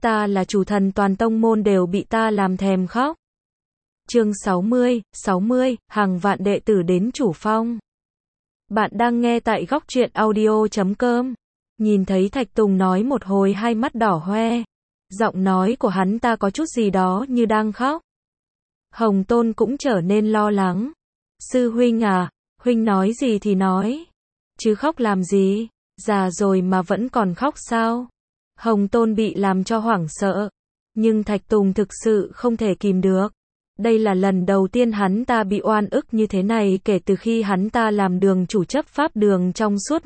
ta là chủ thần toàn tông môn đều bị ta làm thèm khóc. Chương 60, hàng vạn đệ tử đến chủ phong. Bạn đang nghe tại góc truyện audio.com. Nhìn thấy Thạch Tùng nói một hồi hai mắt đỏ hoe. Giọng nói của hắn ta có chút gì đó như đang khóc. Hồng Tôn cũng trở nên lo lắng. Sư huynh à, huynh nói gì thì nói. Chứ khóc làm gì, già rồi mà vẫn còn khóc sao? Hồng Tôn bị làm cho hoảng sợ. Nhưng Thạch Tùng thực sự không thể kìm được. Đây là lần đầu tiên hắn ta bị oan ức như thế này kể từ khi hắn ta làm đường chủ chấp pháp đường trong suốt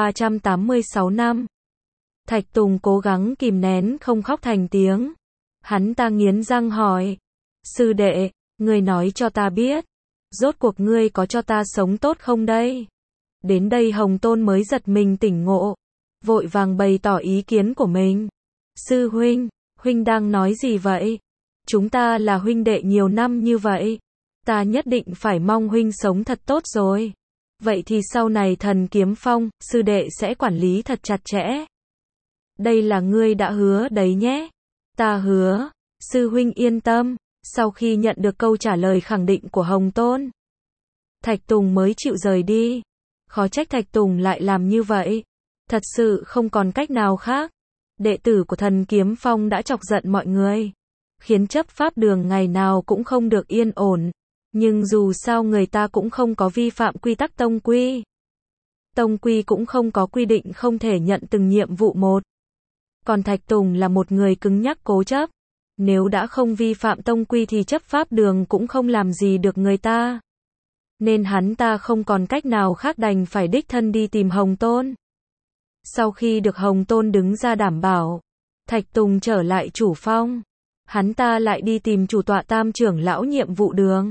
386 năm. Thạch Tùng cố gắng kìm nén không khóc thành tiếng. Hắn ta nghiến răng hỏi. Sư đệ, ngươi nói cho ta biết. Rốt cuộc ngươi có cho ta sống tốt không đây? Đến đây Hồng Tôn mới giật mình tỉnh ngộ. Vội vàng bày tỏ ý kiến của mình. Sư huynh, huynh đang nói gì vậy? Chúng ta là huynh đệ nhiều năm như vậy. Ta nhất định phải mong huynh sống thật tốt rồi. Vậy thì sau này Thần Kiếm Phong, sư đệ sẽ quản lý thật chặt chẽ. Đây là ngươi đã hứa đấy nhé. Ta hứa. Sư huynh yên tâm. Sau khi nhận được câu trả lời khẳng định của Hồng Tôn, Thạch Tùng mới chịu rời đi. Khó trách Thạch Tùng lại làm như vậy. Thật sự không còn cách nào khác. Đệ tử của Thần Kiếm Phong đã chọc giận mọi người, khiến chấp pháp đường ngày nào cũng không được yên ổn. Nhưng dù sao người ta cũng không có vi phạm quy tắc tông quy. Tông quy cũng không có quy định không thể nhận từng nhiệm vụ một. Còn Thạch Tùng là một người cứng nhắc cố chấp. Nếu đã không vi phạm tông quy thì chấp pháp đường cũng không làm gì được người ta. Nên hắn ta không còn cách nào khác đành phải đích thân đi tìm Hồng Tôn. Sau khi được Hồng Tôn đứng ra đảm bảo, Thạch Tùng trở lại chủ phong. Hắn ta lại đi tìm chủ tọa Tam trưởng lão nhiệm vụ đường.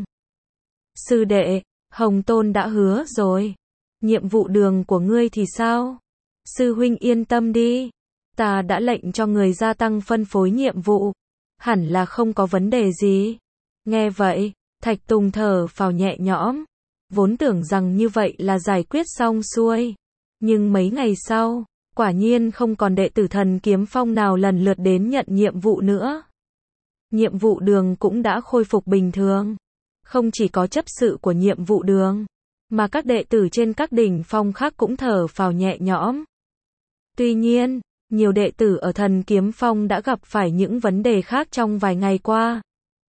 Sư đệ, Hồng Tôn đã hứa rồi. Nhiệm vụ đường của ngươi thì sao? Sư huynh yên tâm đi. Ta đã lệnh cho người gia tăng phân phối nhiệm vụ. Hẳn là không có vấn đề gì. Nghe vậy, Thạch Tùng thở phào nhẹ nhõm. Vốn tưởng rằng như vậy là giải quyết xong xuôi. Nhưng mấy ngày sau, quả nhiên không còn đệ tử Thần Kiếm Phong nào lần lượt đến nhận nhiệm vụ nữa. Nhiệm vụ đường cũng đã khôi phục bình thường. Không chỉ có chấp sự của nhiệm vụ đường, mà các đệ tử trên các đỉnh phong khác cũng thở phào nhẹ nhõm. Tuy nhiên, nhiều đệ tử ở Thần Kiếm Phong đã gặp phải những vấn đề khác trong vài ngày qua.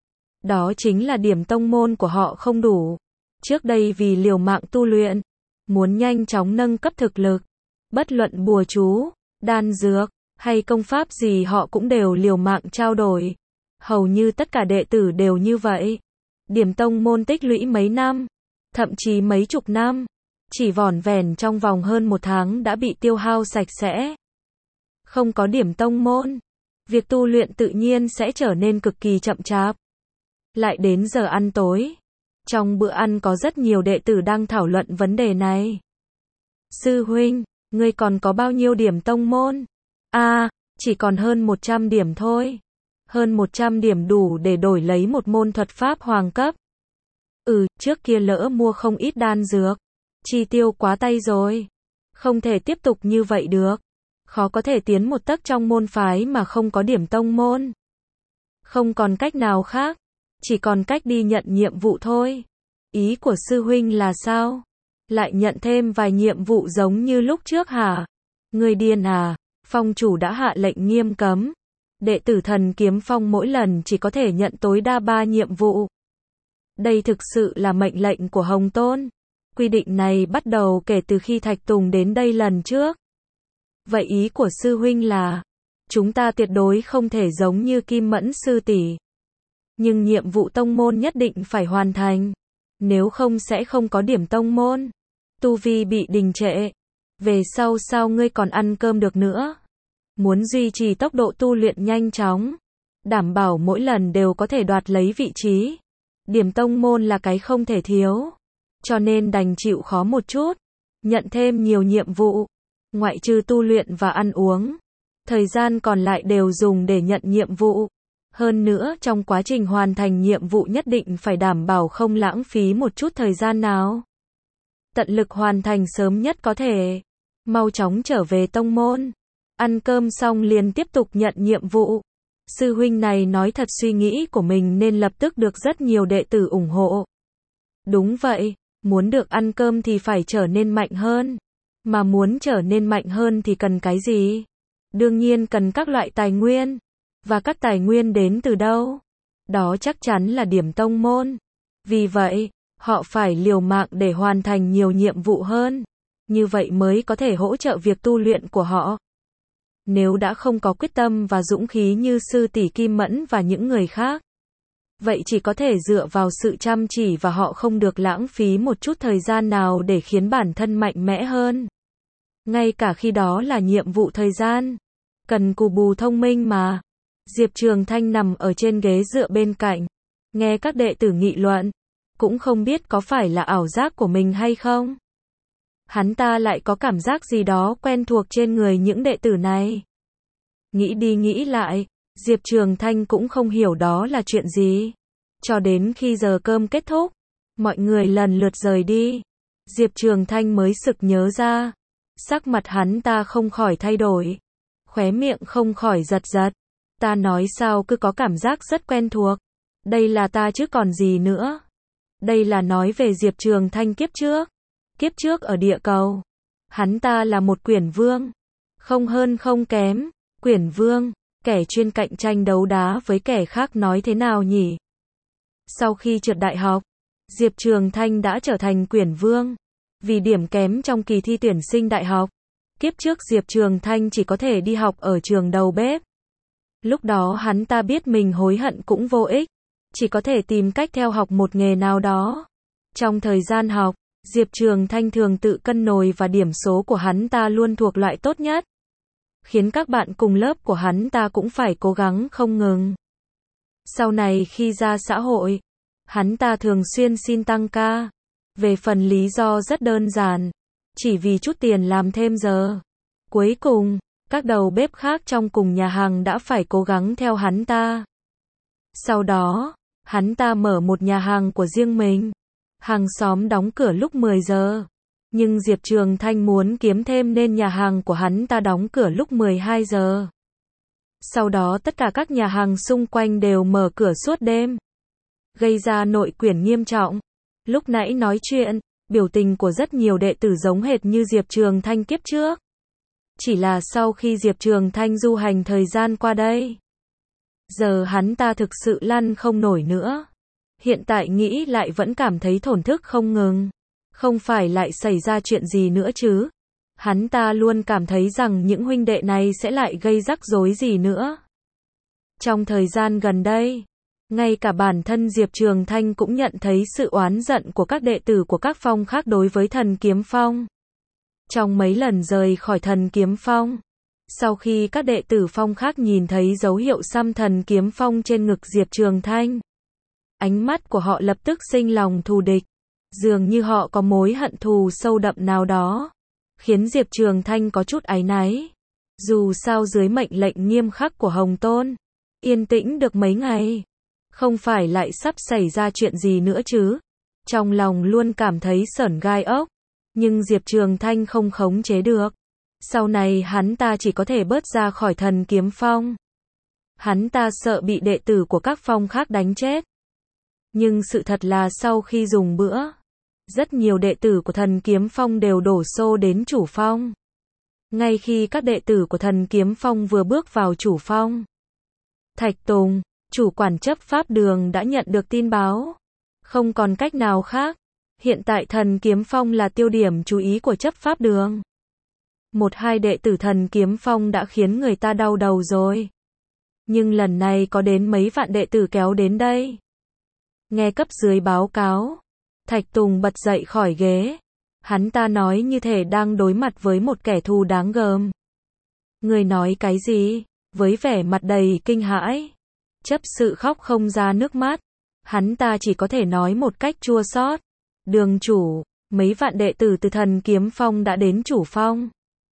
Đó chính là điểm tông môn của họ không đủ. Trước đây vì liều mạng tu luyện, muốn nhanh chóng nâng cấp thực lực, bất luận bùa chú, đan dược, hay công pháp gì họ cũng đều liều mạng trao đổi. Hầu như tất cả đệ tử đều như vậy. Điểm tông môn tích lũy mấy năm, thậm chí mấy chục năm, chỉ vỏn vẹn trong vòng hơn một tháng đã bị tiêu hao sạch sẽ. Không có điểm tông môn, việc tu luyện tự nhiên sẽ trở nên cực kỳ chậm chạp. Lại đến giờ ăn tối. Trong bữa ăn có rất nhiều đệ tử đang thảo luận vấn đề này. Sư huynh, ngươi còn có bao nhiêu điểm tông môn? Chỉ còn hơn 100 điểm thôi. Hơn 100 điểm đủ để đổi lấy một môn thuật pháp hoàng cấp. Trước kia lỡ mua không ít đan dược. Chi tiêu quá tay rồi. Không thể tiếp tục như vậy được. Khó có thể tiến một tấc trong môn phái mà không có điểm tông môn. Không còn cách nào khác. Chỉ còn cách đi nhận nhiệm vụ thôi. Ý của sư huynh là sao? Lại nhận thêm vài nhiệm vụ giống như lúc trước hả? Ngươi điên à? Phong chủ đã hạ lệnh nghiêm cấm. Đệ tử Thần Kiếm Phong mỗi lần chỉ có thể nhận tối đa 3 nhiệm vụ. Đây thực sự là mệnh lệnh của Hồng Tôn. Quy định này bắt đầu kể từ khi Thạch Tùng đến đây lần trước. Vậy ý của sư huynh là, chúng ta tuyệt đối không thể giống như Kim Mẫn sư tỷ. Nhưng nhiệm vụ tông môn nhất định phải hoàn thành. Nếu không sẽ không có điểm tông môn. Tu vi bị đình trệ. Về sau sao ngươi còn ăn cơm được nữa? Muốn duy trì tốc độ tu luyện nhanh chóng, đảm bảo mỗi lần đều có thể đoạt lấy vị trí. Điểm tông môn là cái không thể thiếu. Cho nên đành chịu khó một chút. Nhận thêm nhiều nhiệm vụ. Ngoại trừ tu luyện và ăn uống. Thời gian còn lại đều dùng để nhận nhiệm vụ. Hơn nữa trong quá trình hoàn thành nhiệm vụ nhất định phải đảm bảo không lãng phí một chút thời gian nào. Tận lực hoàn thành sớm nhất có thể. Mau chóng trở về tông môn. Ăn cơm xong liền tiếp tục nhận nhiệm vụ. Sư huynh này nói thật suy nghĩ của mình nên lập tức được rất nhiều đệ tử ủng hộ. Đúng vậy, muốn được ăn cơm thì phải trở nên mạnh hơn. Mà muốn trở nên mạnh hơn thì cần cái gì? Đương nhiên cần các loại tài nguyên. Và các tài nguyên đến từ đâu? Đó chắc chắn là điểm tông môn. Vì vậy, họ phải liều mạng để hoàn thành nhiều nhiệm vụ hơn. Như vậy mới có thể hỗ trợ việc tu luyện của họ. Nếu đã không có quyết tâm và dũng khí như sư tỷ Kim Mẫn và những người khác, vậy chỉ có thể dựa vào sự chăm chỉ và họ không được lãng phí một chút thời gian nào để khiến bản thân mạnh mẽ hơn. Ngay cả khi đó là nhiệm vụ thời gian. Cần cù bù thông minh mà. Diệp Trường Thanh nằm ở trên ghế dựa bên cạnh. Nghe các đệ tử nghị luận. Cũng không biết có phải là ảo giác của mình hay không. Hắn ta lại có cảm giác gì đó quen thuộc trên người những đệ tử này. Nghĩ đi nghĩ lại, Diệp Trường Thanh cũng không hiểu đó là chuyện gì. Cho đến khi giờ cơm kết thúc, mọi người lần lượt rời đi. Diệp Trường Thanh mới sực nhớ ra. Sắc mặt hắn ta không khỏi thay đổi. Khóe miệng không khỏi giật giật. Ta nói sao cứ có cảm giác rất quen thuộc. Đây là ta chứ còn gì nữa. Đây là nói về Diệp Trường Thanh kiếp trước. Kiếp trước ở địa cầu. Hắn ta là một quyển vương. Không hơn không kém. Quyển vương. Kẻ chuyên cạnh tranh đấu đá với kẻ khác nói thế nào nhỉ? Sau khi trượt đại học, Diệp Trường Thanh đã trở thành quyển vương. Vì điểm kém trong kỳ thi tuyển sinh đại học, kiếp trước Diệp Trường Thanh chỉ có thể đi học ở trường đầu bếp. Lúc đó hắn ta biết mình hối hận cũng vô ích, chỉ có thể tìm cách theo học một nghề nào đó. Trong thời gian học, Diệp Trường Thanh thường tự cân nồi và điểm số của hắn ta luôn thuộc loại tốt nhất, khiến các bạn cùng lớp của hắn ta cũng phải cố gắng không ngừng. Sau này khi ra xã hội, hắn ta thường xuyên xin tăng ca. Về phần lý do rất đơn giản, chỉ vì chút tiền làm thêm giờ. Cuối cùng, các đầu bếp khác trong cùng nhà hàng đã phải cố gắng theo hắn ta. Sau đó, hắn ta mở một nhà hàng của riêng mình. Hàng xóm đóng cửa lúc 10 giờ. Nhưng Diệp Trường Thanh muốn kiếm thêm nên nhà hàng của hắn ta đóng cửa lúc 12 giờ. Sau đó tất cả các nhà hàng xung quanh đều mở cửa suốt đêm. Gây ra nội quyển nghiêm trọng. Lúc nãy nói chuyện, biểu tình của rất nhiều đệ tử giống hệt như Diệp Trường Thanh kiếp trước. Chỉ là sau khi Diệp Trường Thanh du hành thời gian qua đây, giờ hắn ta thực sự lăn không nổi nữa. Hiện tại nghĩ lại vẫn cảm thấy thổn thức không ngừng. Không phải lại xảy ra chuyện gì nữa chứ? Hắn ta luôn cảm thấy rằng những huynh đệ này sẽ lại gây rắc rối gì nữa. Trong thời gian gần đây, ngay cả bản thân Diệp Trường Thanh cũng nhận thấy sự oán giận của các đệ tử của các phong khác đối với Thần Kiếm Phong. Trong mấy lần rời khỏi Thần Kiếm Phong, sau khi các đệ tử phong khác nhìn thấy dấu hiệu xăm Thần Kiếm Phong trên ngực Diệp Trường Thanh, ánh mắt của họ lập tức sinh lòng thù địch, dường như họ có mối hận thù sâu đậm nào đó, khiến Diệp Trường Thanh có chút áy náy. Dù sao dưới mệnh lệnh nghiêm khắc của Hồng Tôn, yên tĩnh được mấy ngày, không phải lại sắp xảy ra chuyện gì nữa chứ? Trong lòng luôn cảm thấy sởn gai ốc, nhưng Diệp Trường Thanh không khống chế được. Sau này hắn ta chỉ có thể bớt ra khỏi Thần Kiếm Phong. Hắn ta sợ bị đệ tử của các phong khác đánh chết. Nhưng sự thật là sau khi dùng bữa, rất nhiều đệ tử của Thần Kiếm Phong đều đổ xô đến chủ phong. Ngay khi các đệ tử của Thần Kiếm Phong vừa bước vào chủ phong, Thạch Tùng, chủ quản chấp pháp đường đã nhận được tin báo. Không còn cách nào khác. Hiện tại Thần Kiếm Phong là tiêu điểm chú ý của chấp pháp đường. Một hai đệ tử Thần Kiếm Phong đã khiến người ta đau đầu rồi. Nhưng lần này có đến mấy vạn đệ tử kéo đến đây. Nghe cấp dưới báo cáo, Thạch Tùng bật dậy khỏi ghế. Hắn ta nói như thể đang đối mặt với một kẻ thù đáng gờm. Người nói cái gì? Với vẻ mặt đầy kinh hãi. Chấp sự khóc không ra nước mắt. Hắn ta chỉ có thể nói một cách chua xót. Đường chủ, mấy vạn đệ tử từ Thần Kiếm Phong đã đến chủ phong.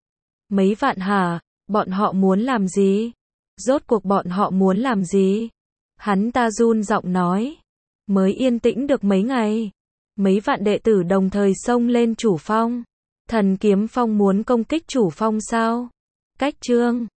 Mấy vạn hả? Bọn họ muốn làm gì? Rốt cuộc bọn họ muốn làm gì? Hắn ta run giọng nói. Mới yên tĩnh được mấy ngày. Mấy vạn đệ tử đồng thời xông lên chủ phong. Thần Kiếm Phong muốn công kích chủ phong sao? Cách chương